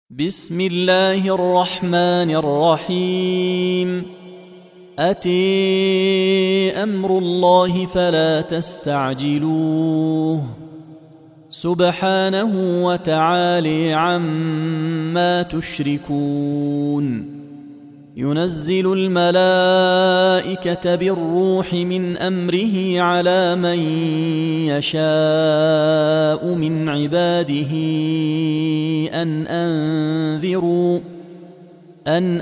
بسم الله الرحمن الرحيم. أتي أمر الله فلا تستعجلوه سبحانه وتعالى عما تشركون. ينزل الملائكة بالروح من أمره على من يشاء من عباده أن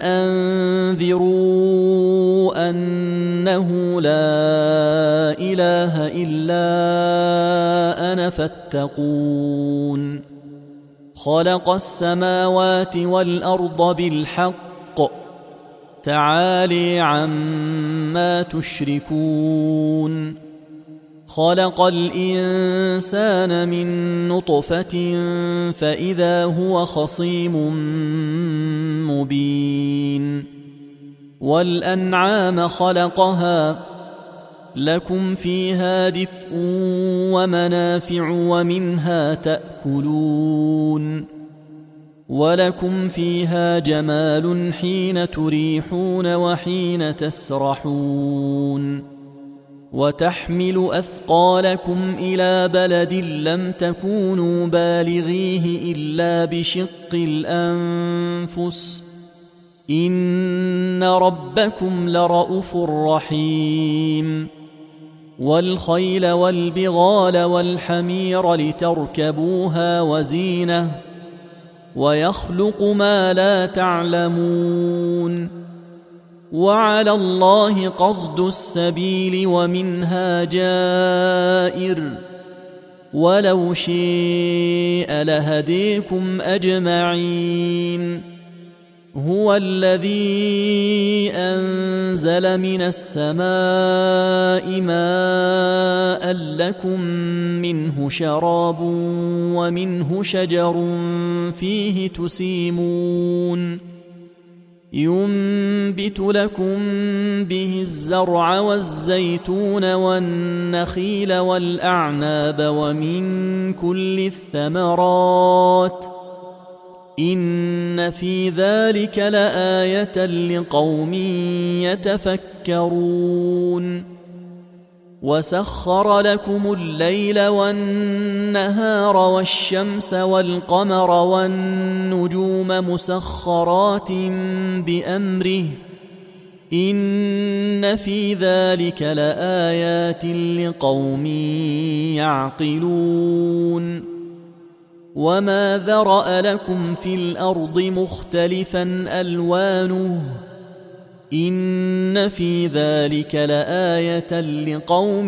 أنذروا أنه لا إله إلا أنا فاتقون. خلق السماوات والأرض بالحق تعالى عما تشركون. خلق الإنسان من نطفة فإذا هو خصيم مبين. والأنعام خلقها لكم فيها دفء ومنافع ومنها تأكلون. ولكم فيها جمال حين تريحون وحين تسرحون. وتحمل أثقالكم إلى بلد لم تكونوا بالغيه إلا بشق الأنفس إن ربكم لرؤوف رحيم. والخيل والبغال والحمير لتركبوها وزينة ويخلق ما لا تعلمون. وعلى الله قصد السبيل ومنها جائر ولو شيء لهديكم أجمعين. هو الذي أنزل من السماء ماء لكم منه شراب ومنه شجر فيه تسيمون. ينبت لكم به الزرع والزيتون والنخيل والأعناب ومن كل الثمرات إن في ذلك لآية لقوم يتفكرون. وسخر لكم الليل والنهار والشمس والقمر والنجوم مسخرات بأمره إن في ذلك لآيات لقوم يعقلون. وما ذرأ لكم في الأرض مختلفا ألوانه إن في ذلك لآية لقوم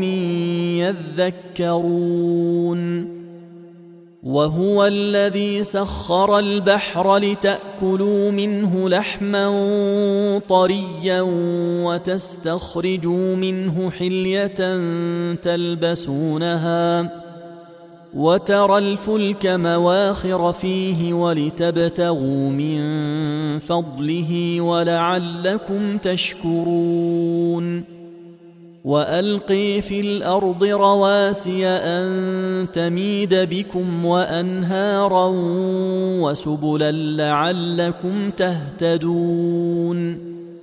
يذكرون. وهو الذي سخر البحر لتأكلوا منه لحما طريا وتستخرجوا منه حلية تلبسونها وترى الفلك مواخر فيه ولتبتغوا من فضله ولعلكم تشكرون. وألقي في الأرض رواسي أن تميد بكم وأنهارا وسبلا لعلكم تهتدون.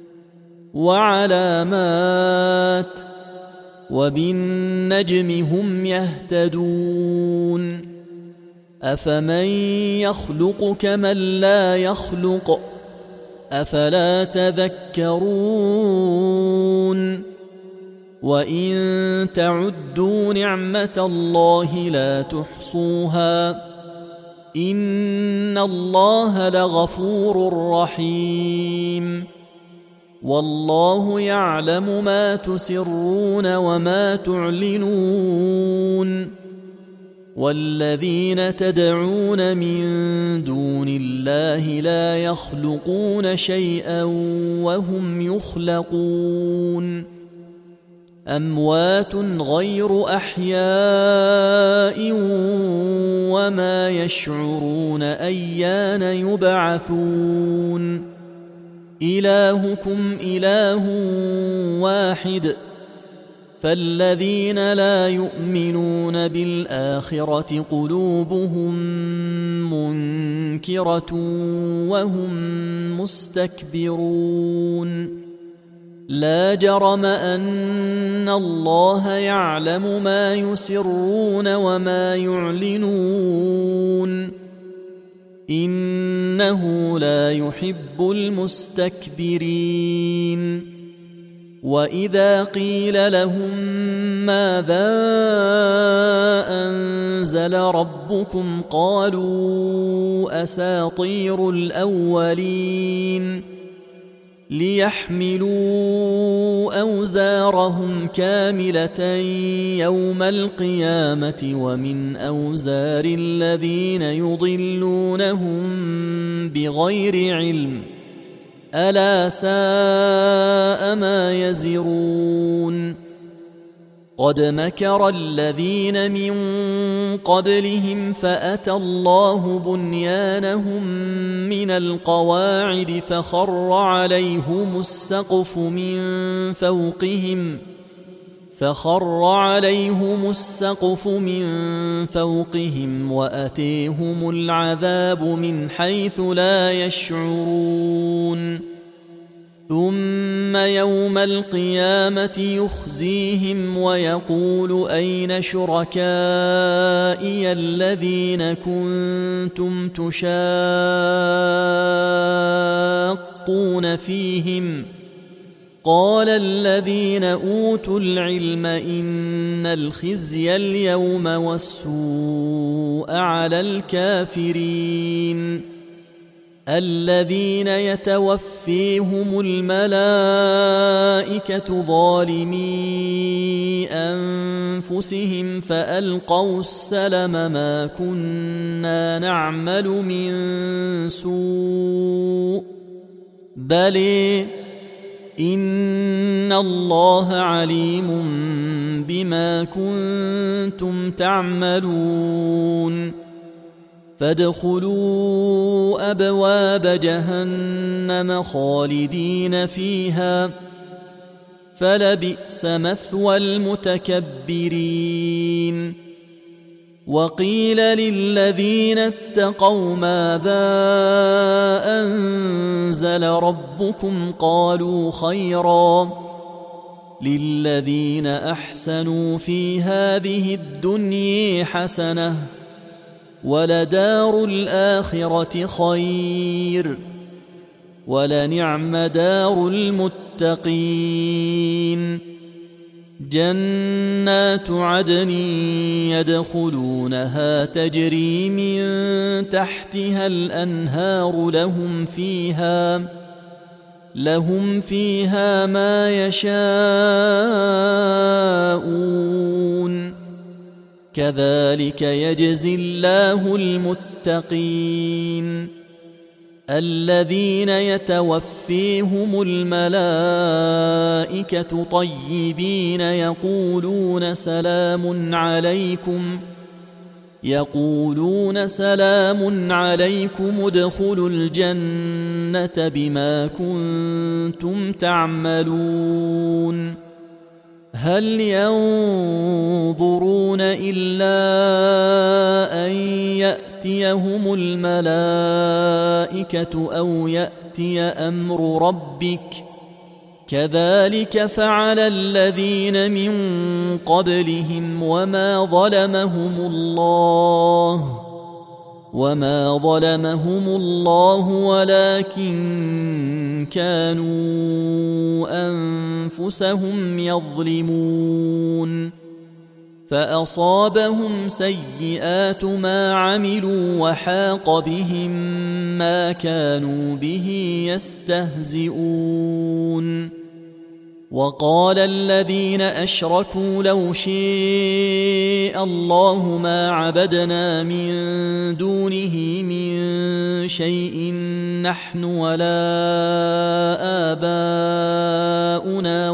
وعلامات وبالنجم هم يهتدون. أفمن يخلق كمن لا يخلق أفلا تذكرون. وإن تعدوا نعمة الله لا تحصوها إن الله لغفور رحيم. والله يعلم ما تسرون وما تعلنون. والذين تدعون من دون الله لا يخلقون شيئا وهم يخلقون. أموات غير أحياء وما يشعرون أيان يبعثون. إلهكم إله واحد فالذين لا يؤمنون بالآخرة قلوبهم منكرة وهم مستكبرون لا جرم أن الله يعلم ما يسرون وما يعلنون إنه لا يحب المستكبرين وإذا قيل لهم ماذا أنزل ربكم قالوا أساطير الأولين ليحملوا أوزارهم كاملة يوم القيامة ومن أوزار الذين يضلونهم بغير علم ألا ساء ما يزرون قد مكر الذين من قبلهم فأتى الله بنيانهم من القواعد فخر عليهم السقف من فوقهم وأتيهم العذاب من حيث لا يشعرون ثم يوم القيامة يخزيهم ويقول أين شركائي الذين كنتم تشاقون فيهم قال الذين أوتوا العلم إن الخزي اليوم والسوء على الكافرين الذين يتوفيهم الملائكة ظالمي أنفسهم فألقوا السلم ما كنا نعمل من سوء بل إن الله عليم بما كنتم تعملون فادخلوا أبواب جهنم خالدين فيها فلبئس مثوى المتكبرين وقيل للذين اتقوا ماذا أنزل ربكم قالوا خيرا للذين أحسنوا في هذه الدنيا حسنة ولدار الآخرة خير ولنعم دار المتقين جنات عدن يدخلونها تجري من تحتها الأنهار لهم فيها ما يشاءون كذلك يجزي الله المتقين الذين يتوفيهم الملائكة طيبين يقولون سلام عليكم ادخلوا الجنة بما كنتم تعملون هل ينظرون إلا أن يأتيهم الملائكة أو يأتي أمر ربك كذلك فعل الذين من قبلهم وما ظلمهم الله ولكن كانوا أنفسهم يظلمون فأصابهم سيئات ما عملوا وحاق بهم ما كانوا به يستهزئون وقال الذين أشركوا لو شاء الله ما عبدنا من دونه من شيء نحن ولا آباؤنا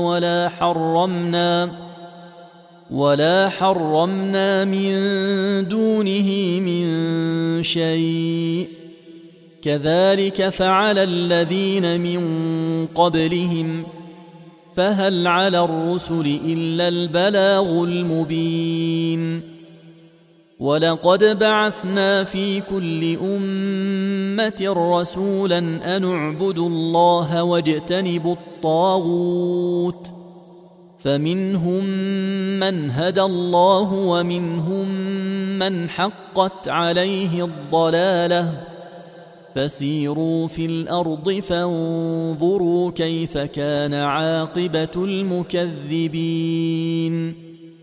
ولا حرمنا من دونه من شيء كذلك فعل الذين من قبلهم فهل على الرسل إلا البلاغ المبين ولقد بعثنا في كل أمة رسولا أن اعبدوا الله واجتنبوا الطاغوت فمنهم من هدى الله ومنهم من حقت عليه الضلالة فسيروا في الأرض فانظروا كيف كان عاقبة المكذبين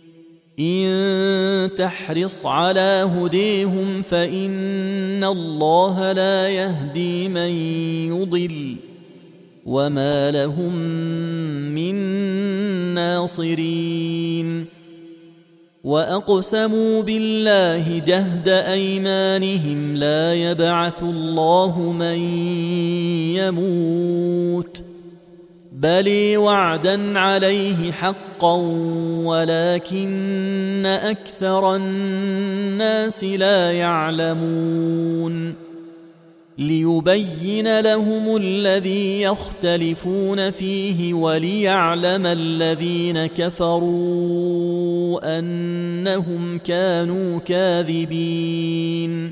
إن تحرص على هديهم فإن الله لا يهدي من يضل وما لهم من ناصرين وأقسموا بالله جهد أيمانهم لا يبعث الله من يموت بل وعدا عليه حقا ولكن أكثر الناس لا يعلمون ليبين لهم الذي يختلفون فيه وليعلم الذين كفروا أنهم كانوا كاذبين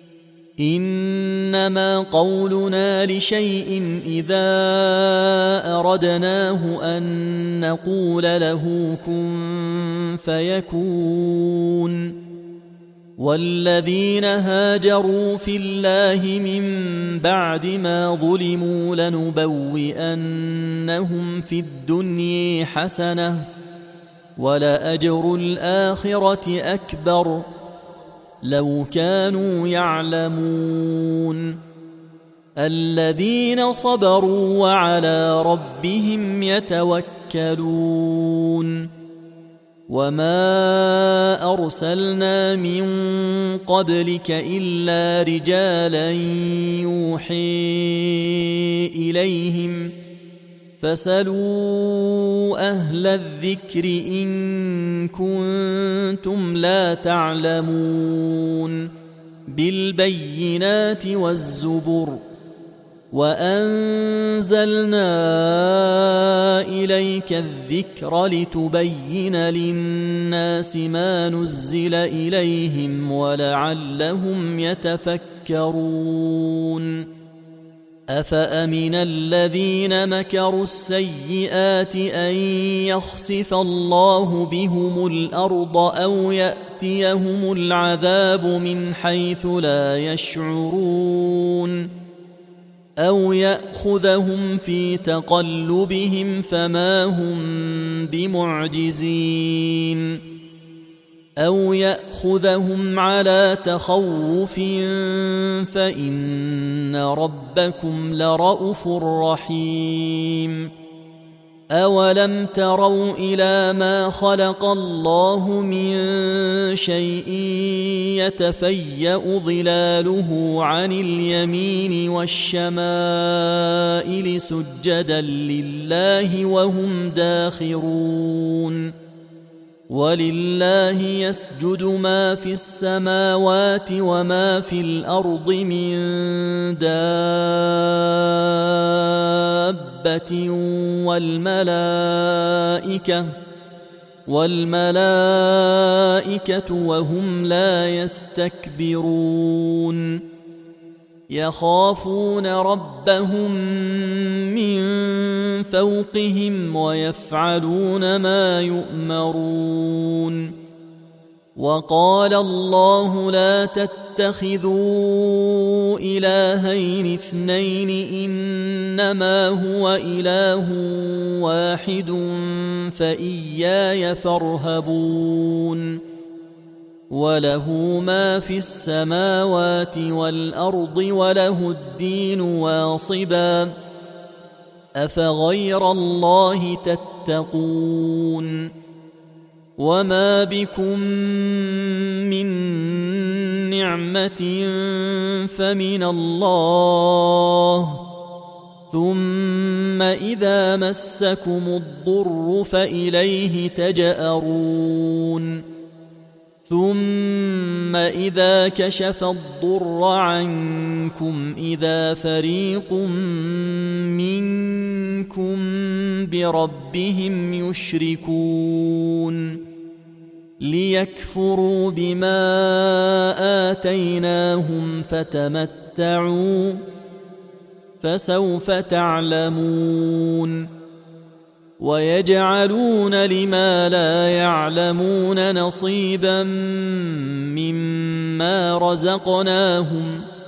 إنما قولنا لشيء إذا أردناه أن نقول له كن فيكون والذين هاجروا في الله من بعد ما ظلموا لنبوئنهم في الدنيا حسنة ولأجر الآخرة أكبر لو كانوا يعلمون الذين صبروا وعلى ربهم يتوكلون وما أرسلنا من قبلك إلا رجالا يوحي إليهم فاسألوا أهل الذكر إن كنتم لا تعلمون بالبينات والزبر وأنزلنا إليك الذكر لتبين للناس ما نزل إليهم ولعلهم يتفكرون أفأمن الذين مكروا السيئات أن يخسف الله بهم الأرض أو يأتيهم العذاب من حيث لا يشعرون أو يأخذهم في تقلبهم فما هم بمعجزين أو يأخذهم على تخوف فإن ربكم لرءوف رحيم أولم تروا إلى ما خلق الله من شيء يتفيأ ظلاله عن اليمين والشمائل سجدا لله وهم داخرون ولله يسجد ما في السماوات وما في الأرض من دابة والملائكة وهم لا يستكبرون يخافون ربهم من فوقهم ويفعلون ما يؤمرون وقال الله لا تتخذوا إلهين اثنين إنما هو إله واحد فإياي فارهبون وله ما في السماوات والأرض وله الدين واصبا أفغير الله تتقون وما بكم من نعمة فمن الله ثم إذا مسكم الضر فإليه تجأرون ثم إذا كشف الضر عنكم إذا فريق منكم بربهم يشركون ليكفروا بما آتيناهم فتمتعوا فسوف تعلمون ويجعلون لما لا يعلمون نصيبا مما رزقناهم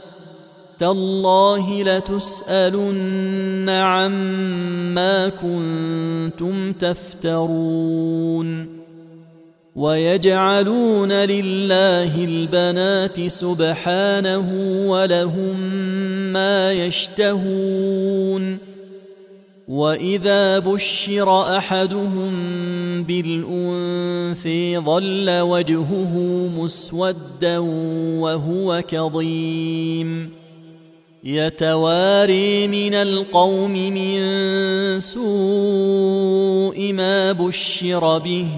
تالله لتسألن عما كنتم تفترون ويجعلون لله البنات سبحانه ولهم ما يشتهون وإذا بشر أحدهم بالأنثى ظل وجهه مسودا وهو كظيم يتواري من القوم من سوء ما بشر به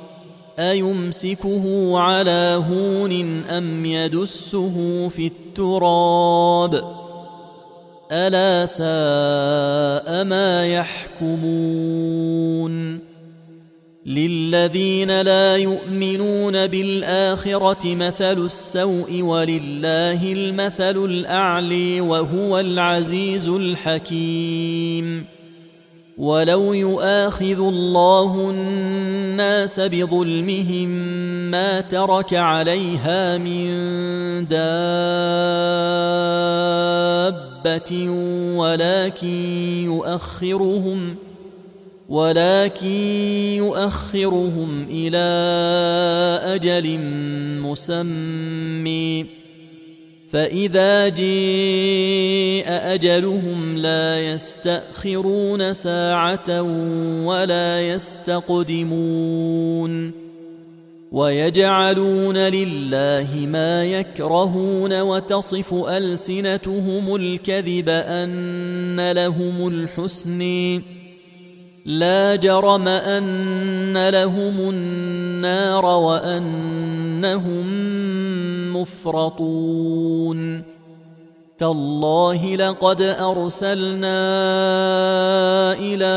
أيمسكه على هون أم يدسه في التراب ألا ساء ما يحكمون للذين لا يؤمنون بالآخرة مثل السوء ولله المثل الأعلى وهو العزيز الحكيم ولو يؤاخذ الله الناس بظلمهم ما ترك عليها من دابة ولكن يؤخرهم إلى أجل مسمى فإذا جاء أجلهم لا يستأخرون ساعة ولا يستقدمون ويجعلون لله ما يكرهون وتصف ألسنتهم الكذب أن لهم الحسن لا جرم أن لهم النار وأنهم مفرطون تالله لقد أرسلنا إلى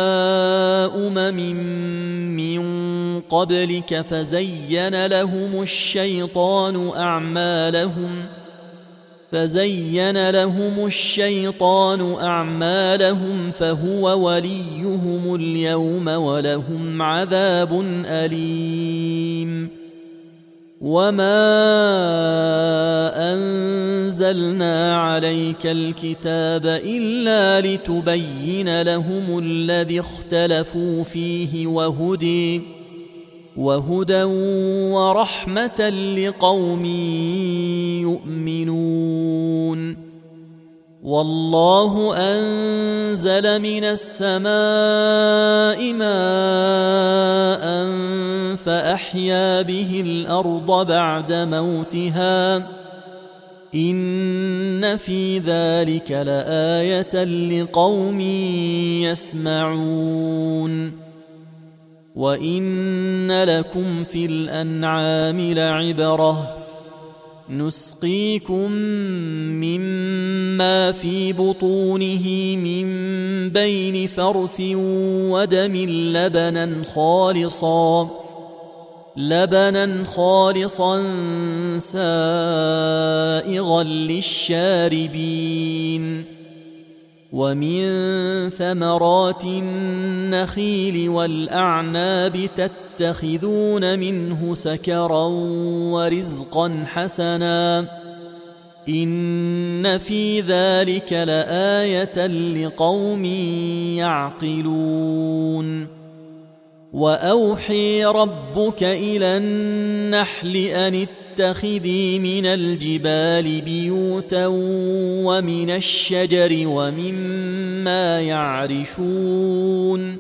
من قبلك فزين لهم الشيطان أعمالهم فهو وليهم اليوم ولهم عذاب أليم وما أنزلنا عليك الكتاب إلا لتبين لهم الذي اختلفوا فيه وهدى ورحمة لقوم يؤمنون والله أنزل من السماء ماء فأحيا به الأرض بعد موتها إن في ذلك لآية لقوم يسمعون وإن لكم في الأنعام لعبرة نسقيكم مما في بطونه من بين فرث ودم لبنا خالصا سائغا للشاربين ومن ثمرات النخيل والأعناب تتخذون منه سكرا ورزقا حسنا إن في ذلك لآية لقوم يعقلون وأوحي ربك إلى النحل أن اتخذي من الجبال بيوتا ومن الشجر ومما يعرشون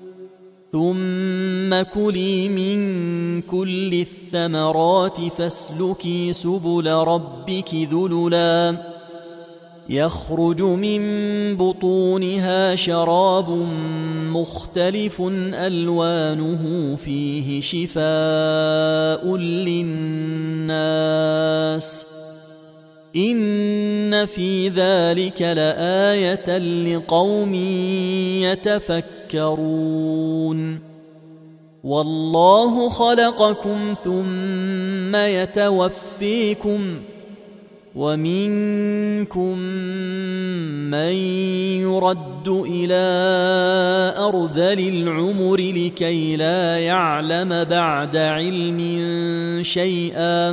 ثم كلي من كل الثمرات فاسلكي سبل ربك ذللا يخرج من بطونها شراب مختلف ألوانه فيه شفاء للناس إن في ذلك لآية لقوم يتفكرون والله خلقكم ثم يتوفيكم ومنكم من يرد إلى أرذل العمر لكي لا يعلم بعد علم شيئا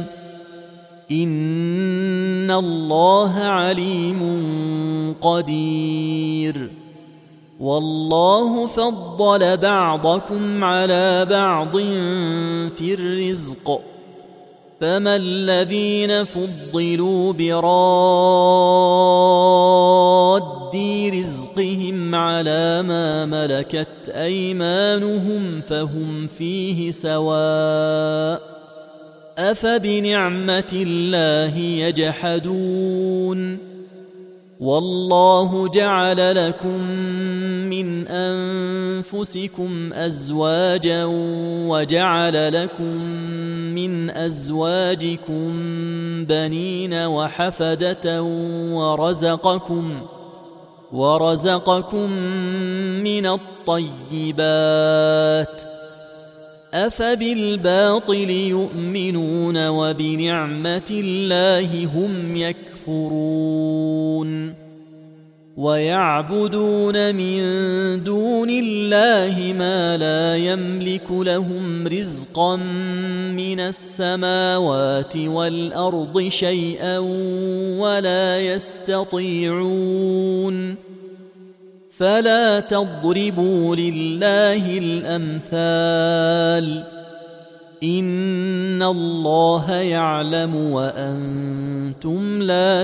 إن الله عليم قدير والله فضل بعضكم على بعض في الرزق فما الذين فضلوا براد رزقهم على ما ملكت أيمانهم فهم فيه سواء أفبنعمة الله يجحدون والله جعل لكم من أنفسكم أزواجا وجعل لكم من أزواجكم بنين وحفدة ورزقكم من الطيبات أفبالباطل يؤمنون وبنعمة الله هم يكفرون ويعبدون من دون الله ما لا يملك لهم رزقا من السماوات والأرض شيئا ولا يستطيعون فلا تضربوا لله الأمثال إن الله يعلم وأنتم لا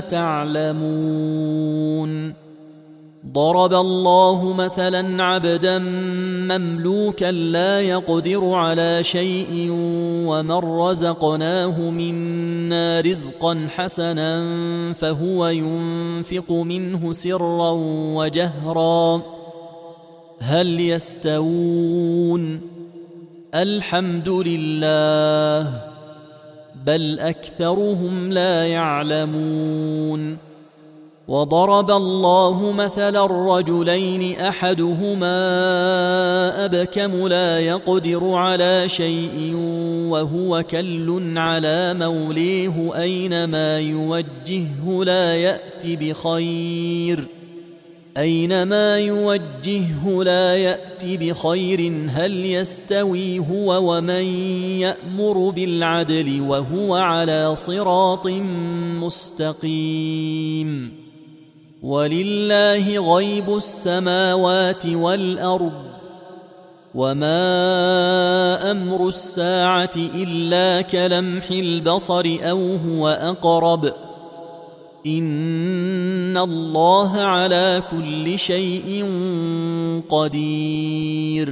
تعلمون ضرب الله مثلا عبدا مملوكا لا يقدر على شيء ومن رزقناه منا رزقا حسنا فهو ينفق منه سرا وجهرا هل يستوون الحمد لله بل أكثرهم لا يعلمون وضرب الله مثلا الرجلين أحدهما أبكم لا يقدر على شيء وهو كل على موليه أينما يوجهه لا يأتي بخير هل يستوي هو ومن يأمر بالعدل وهو على صراط مستقيم ولله غيب السماوات والأرض وما أمر الساعة إلا كلمح البصر أو هو أقرب إن الله على كل شيء قدير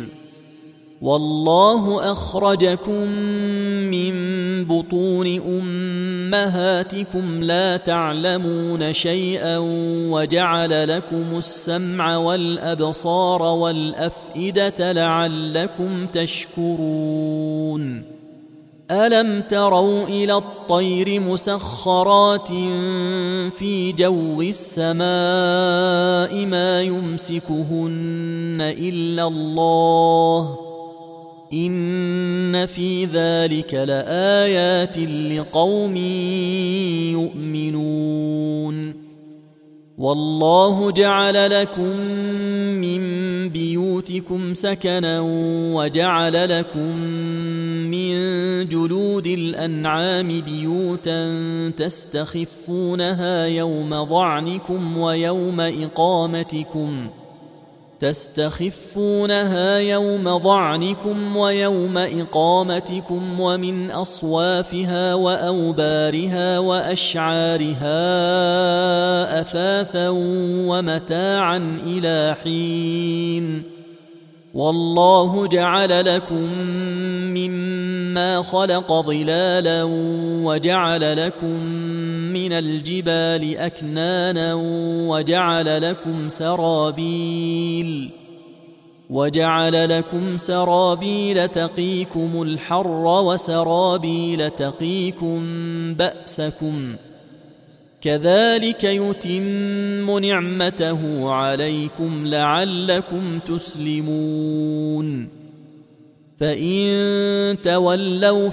والله أخرجكم من بطون أمهاتكم لا تعلمون شيئا وجعل لكم السمع والأبصار والأفئدة لعلكم تشكرون ألم تروا إلى الطير مسخرات في جو السماء ما يمسكهن إلا الله إن في ذلك لآيات لقوم يؤمنون والله جعل لكم من بيوتكم سكنا وجعل لكم من جلود الأنعام بيوتا تستخفونها يوم ضعنكم ويوم إقامتكم ومن أصوافها وأوبارها وأشعارها أثاثا ومتاعا إلى حين والله جعل لكم مما خلق ظلالا وجعل لكم من الجبال أكنانا وجعل لكم سرابيل تقيكم الحر وسرابيل تقيكم بأسكم كذلك يتم نعمته عليكم لعلكم تسلمون فإن تولوا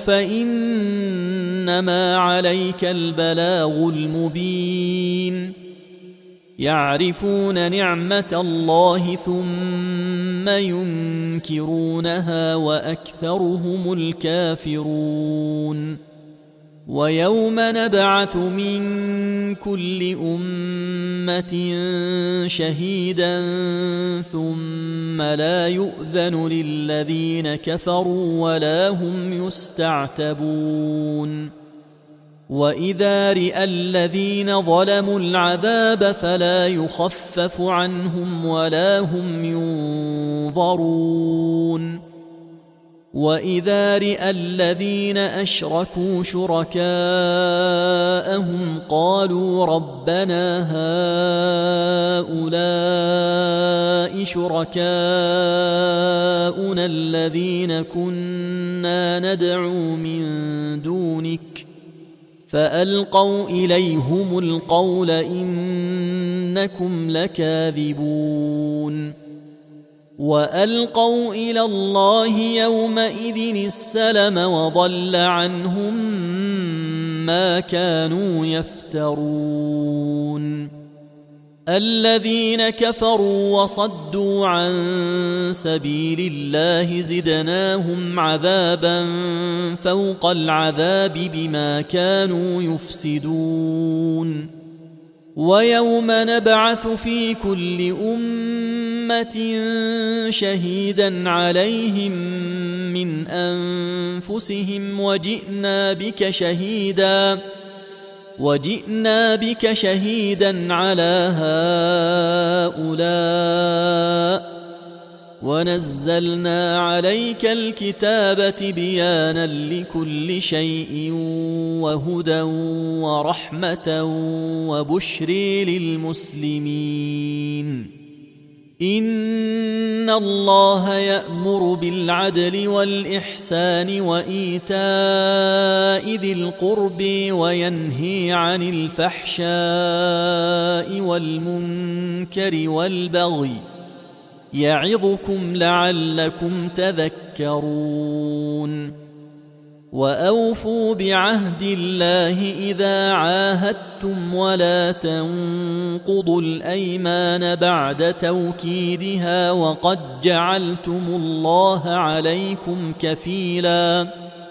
فإنما عليك البلاغ المبين يعرفون نعمة الله ثم ينكرونها وأكثرهم الكافرون ويوم نبعث من كل أمة شهيدا ثم لا يؤذن للذين كفروا ولا هم يستعتبون وإذا رئى الذين ظلموا العذاب فلا يخفف عنهم ولا هم ينظرون وإذا رئى الذين أشركوا شركاءهم قالوا ربنا هؤلاء شركاؤنا الذين كنا ندعو من دونك فألقوا إليهم القول إنكم لكاذبون وألقوا إلى الله يومئذ السلم وضل عنهم ما كانوا يفترون الذين كفروا وصدوا عن سبيل الله زدناهم عذابا فوق العذاب بما كانوا يفسدون ويوم نبعث في كل أمة شهيدا عليهم من أنفسهم وجئنا بك شهيدا على هؤلاء ونزلنا عليك الكتاب تبيانا لكل شيء وهدى ورحمة وبشر للمسلمين إن الله يأمر بالعدل والإحسان وإيتاء ذي القرب وينهي عن الفحشاء والمنكر والبغي يعظكم لعلكم تذكرون وأوفوا بعهد الله إذا عاهدتم ولا تنقضوا الأيمان بعد توكيدها وقد جعلتم الله عليكم كفيلا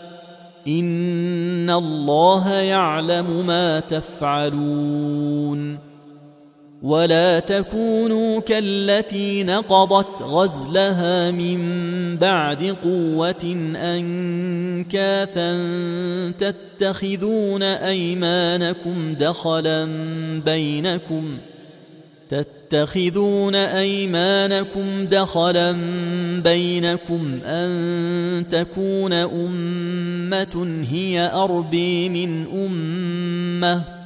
إن الله يعلم ما تفعلون ولا تكونوا كالتي نقضت غزلها من بعد قوة أنكاثا تتخذون أيمانكم دخلا بينكم أن تكون أمة هي أربى من أمة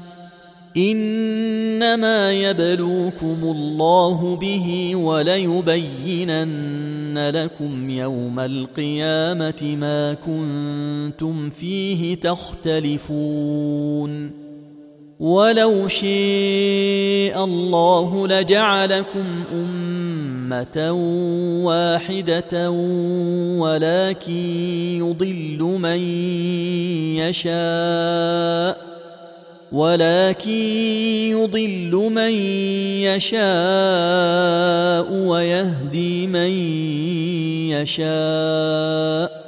إنما يبلوكم الله به وليبينن لكم يوم القيامة ما كنتم فيه تختلفون ولو شاء الله لجعلكم أمة واحدة ولكن يضل من يشاء ويهدي من يشاء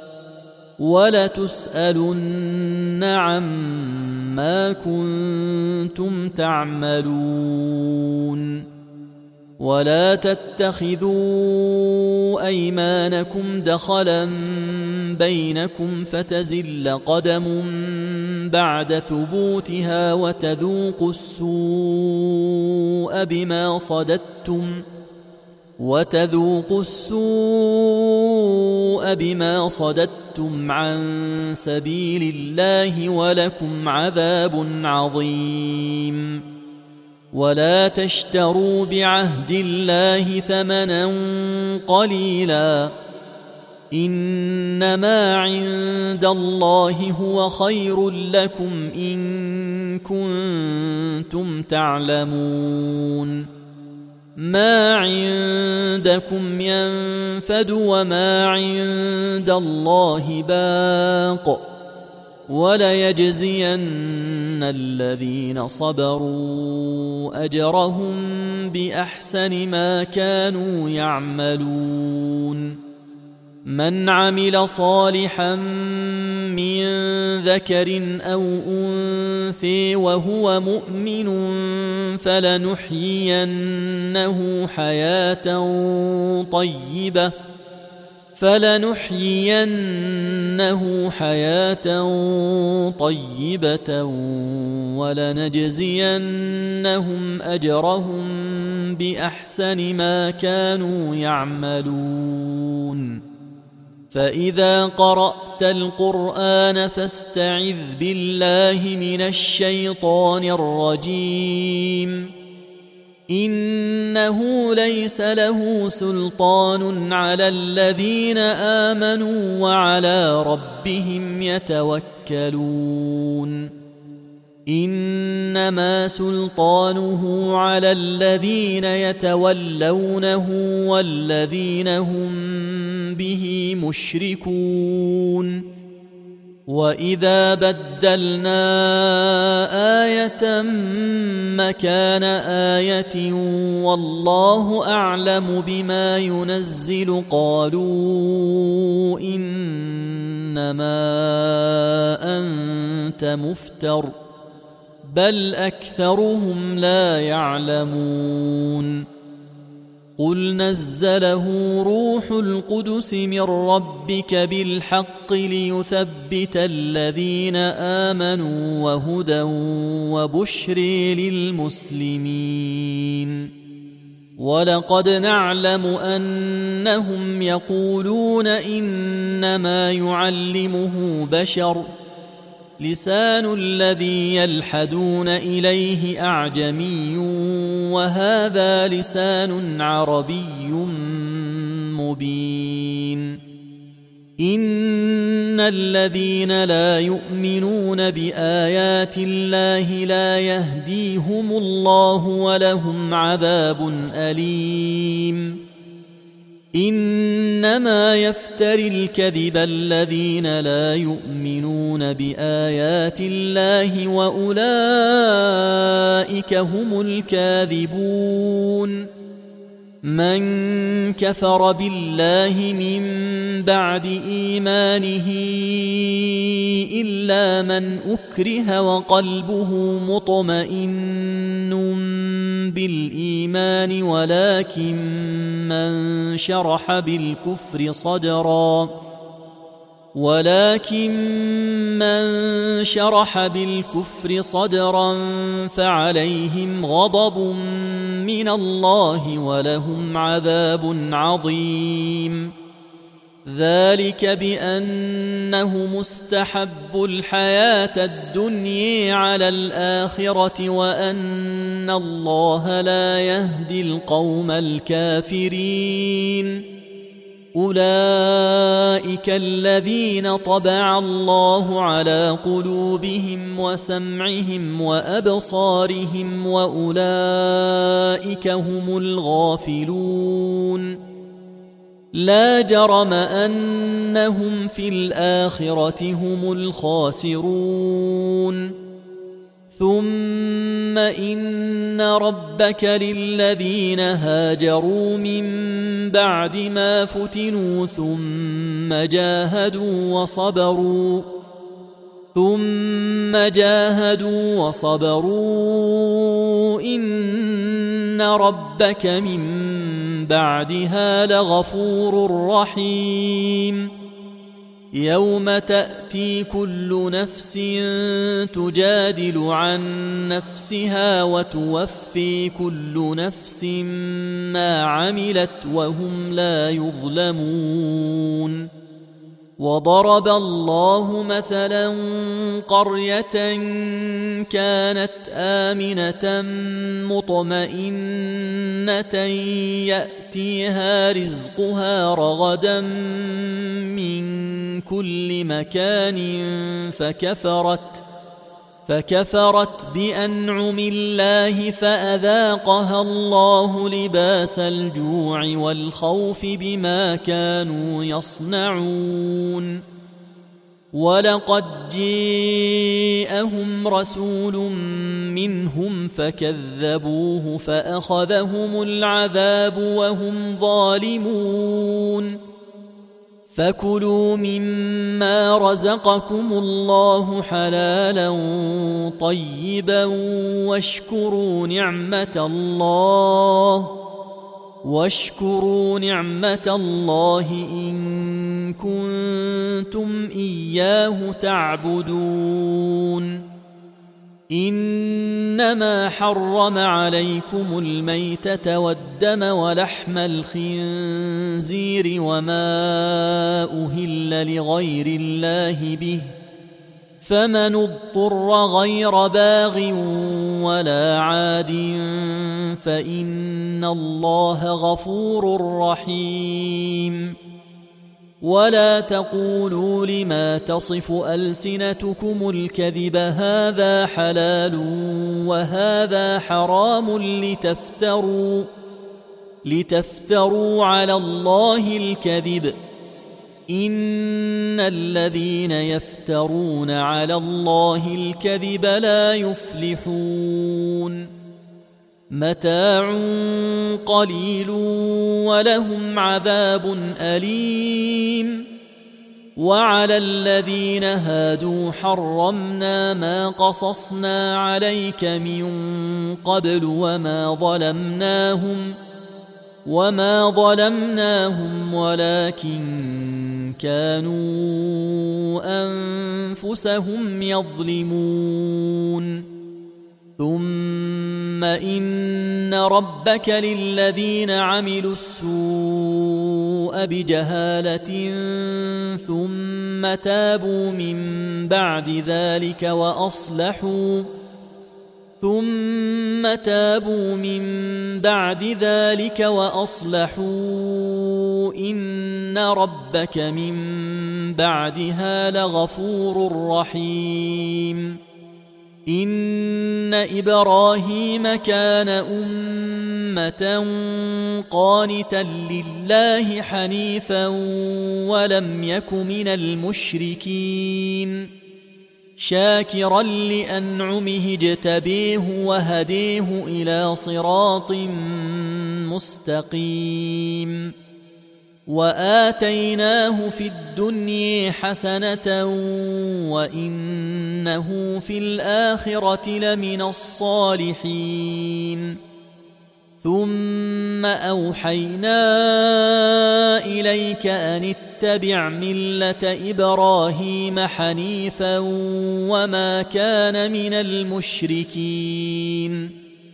ولتسألن عما كنتم تعملون ولا تتخذوا أيمانكم دخلا بينكم فتزل قدم بعد ثبوتها وتذوقوا السوء بما صددتم عن سبيل الله ولكم عذاب عظيم ولا تشتروا بعهد الله ثمنا قليلا إنما عند الله هو خير لكم إن كنتم تعلمون ما عندكم ينفد وما عند الله باق وليجزين الذين صبروا أجرهم بأحسن ما كانوا يعملون من عمل صالحا من ذكر أو أنثى وهو مؤمن فلنحيينه حياة طيبة ولنجزينهم أجرهم بأحسن ما كانوا يعملون فإذا قرأت القرآن فاستعذ بالله من الشيطان الرجيم إنه ليس له سلطان على الذين آمنوا وعلى ربهم يتوكلون إنما سلطانه على الذين يتولونه والذين هم به مشركون وإذا بدلنا آية مكان آية والله أعلم بما ينزل قالوا إنما أنت مفتر بل أكثرهم لا يعلمون قل نزله روح القدس من ربك بالحق ليثبت الذين آمنوا وهدى وبشر للمسلمين ولقد نعلم أنهم يقولون إنما يعلمه بشر لسان الذي يلحدون إليه أعجمي وهذا لسان عربي مبين إن الذين لا يؤمنون بآيات الله لا يهديهم الله ولهم عذاب أليم إنما يفتري الكذب الذين لا يؤمنون بآيات الله وأولئك هم الكاذبون من كفر بالله من بعد إيمانه إلا من أكره وقلبه مطمئن بالإيمان ولكن من شرح بالكفر صدرا فعليهم غضب من الله ولهم عذاب عظيم ذلك بأنه مستحب الحياة الدنيا على الآخرة وأن الله لا يهدي القوم الكافرين أولئك الذين طبع الله على قلوبهم وسمعهم وأبصارهم وأولئك هم الغافلون لا جرم أنهم في الآخرة هم الخاسرون ثم إن ربك للذين هاجروا من بعد ما فتنوا ثم جاهدوا وصبروا إن ربك من بعدها لغفور رحيم يوم تأتي كل نفس تجادل عن نفسها وتوفي كل نفس ما عملت وهم لا يظلمون وضرب الله مثلا قرية كانت آمنة مطمئنة يأتيها رزقها رغدا من كل مكان فكفرت بأنعم الله فأذاقها الله لباس الجوع والخوف بما كانوا يصنعون ولقد جاءهم رسول منهم فكذبوه فأخذهم العذاب وهم ظالمون فكلوا مما رزقكم الله حلالا طيبا واشكروا نعمة الله إن كنتم إياه تعبدون إنما حرم عليكم الميتة والدم ولحم الخنزير وما أهل لغير الله به فمن اضطر غير باغ ولا عاد فإن الله غفور رحيم ولا تقولوا لما تصف ألسنتكم الكذب هذا حلال وهذا حرام لتفتروا على الله الكذب إن الذين يفترون على الله الكذب لا يفلحون متاع قليل ولهم عذاب أليم وعلى الذين هادوا حرمنا ما قصصنا عليك من قبل وما ظلمناهم ولكن كانوا أنفسهم يظلمون ثم إن ربك للذين عملوا السوء بجهالة ثم تابوا من بعد ذلك وأصلحوا إن ربك من بعدها لغفور رحيم إن إبراهيم كان أمة قانتا لله حنيفا ولم يك من المشركين شاكرا لأنعمه اجتبيه وهديه إلى صراط مستقيم وآتيناه في الدنيا حسنة وإنه في الآخرة لمن الصالحين ثم أوحينا إليك أن اتبع ملة إبراهيم حنيفا وما كان من المشركين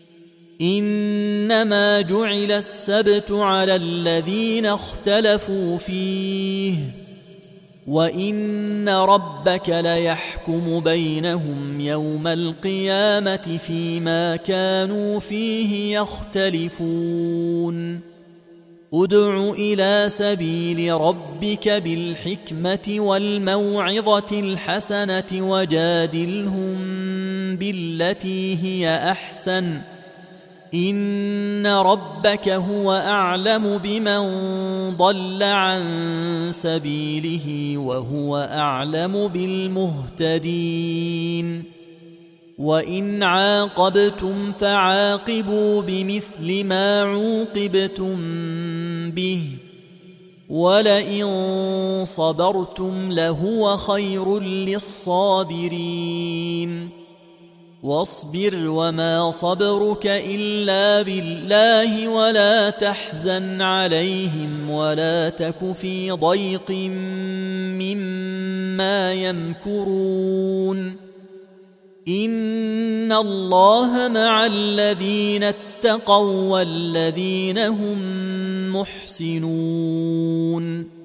إنما جعل السبت على الذين اختلفوا فيه وإن ربك ليحكم بينهم يوم القيامة فيما كانوا فيه يختلفون ادع إلى سبيل ربك بالحكمة والموعظة الحسنة وجادلهم بالتي هي أحسن إن ربك هو أعلم بمن ضل عن سبيله وهو أعلم بالمهتدين وإن عاقبتم فعاقبوا بمثل ما عوقبتم به ولئن صبرتم لهو خير للصابرين واصبر وما صبرك إلا بالله ولا تحزن عليهم ولا تك في ضيق مما يمكرون إن الله مع الذين اتقوا والذين هم محسنون